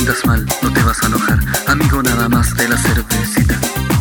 sientas mal, no te vas a enojar, amigo, nada más de la cervecita.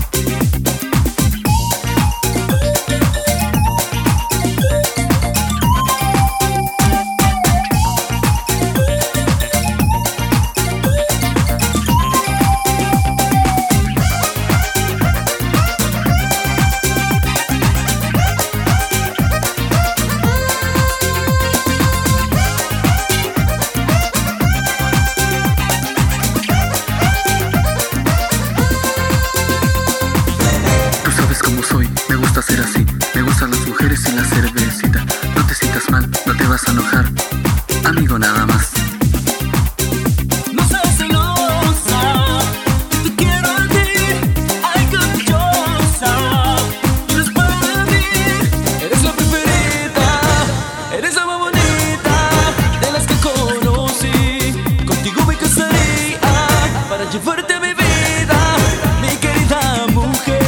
Me gusta ser así, me gustan las mujeres y la cervecita. No te sientas mal, no te vas a enojar, amigo, nada más. No seas celosa, te quiero a ti, ay caprichosa. Tú eres para mí, eres la preferida, eres la más bonita de las que conocí. Contigo me casaría para llevarte a mi vida, mi querida mujer.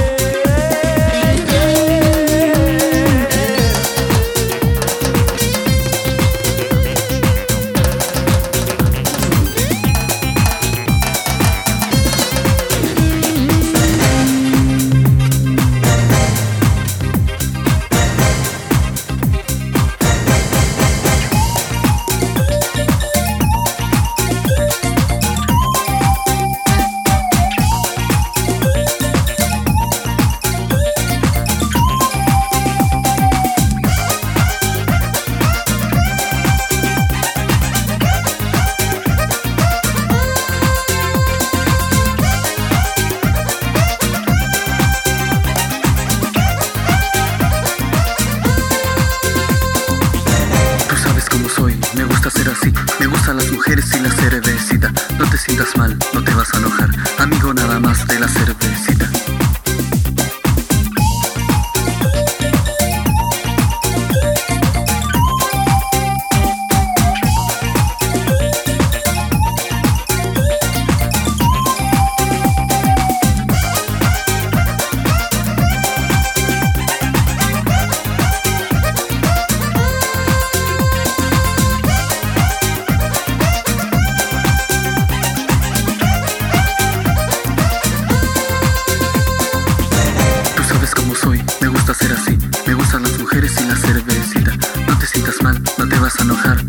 Me gusta ser así, me gustan las mujeres y la cervecita. No te sientas mal, no te vas a enojar, amigo, nada más de la cervecita. Me gusta ser así, me gustan las mujeres y la cervecita. No te sientas mal, no te vas a enojar,